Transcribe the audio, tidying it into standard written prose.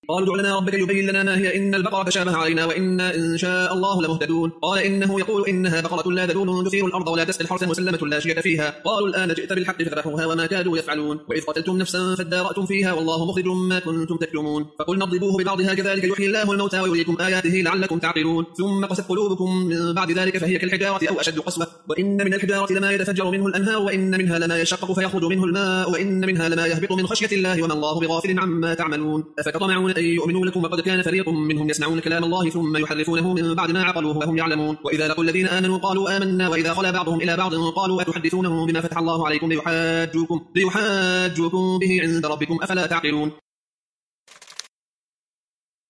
قالوا ادع لنا ربك يبين لنا ما هي إن البقرة تشابه علينا وإنا إن شاء الله لمهتدون. قال إنه يقول إنها بقرة لا ذلول تثير الأرض ولا تسقي الحرث مسلمة لا شية فيها. قالوا الآن جئت بالحق فذبحوها وما كادوا يفعلون. وإذ قتلتم نفسا فادارأتم فيها والله مخرج ما كنتم تكتمون. فقلنا اضربوه ببعضها كذلك يحيي الله الموتى ويريكم آياته لعلكم تعقلون. ثم قست قلوبكم من بعد ذلك فهي كالحجارة أو أشد قسوة. وإن من الحجارة لما يتفجر منه الأنهار وإن منها لما يشقق فيخرج منه الماء وإن منها لما يهبط من خشية الله وما الله بغافل عما تعملون. أفتطمعون أن يؤمنوا لكم وقد كان فريق منهم يسمعون كلام الله ثم يحرفونه من بعد ما عقلوه وهم يعلمون. وإذا لقوا الذين آمنوا قالوا آمنا وإذا خلا بعضهم إلى بعض قالوا أتحدثونهم بما فتح الله عليكم ليحاجوكم به عند ربكم أفلا تعقلون.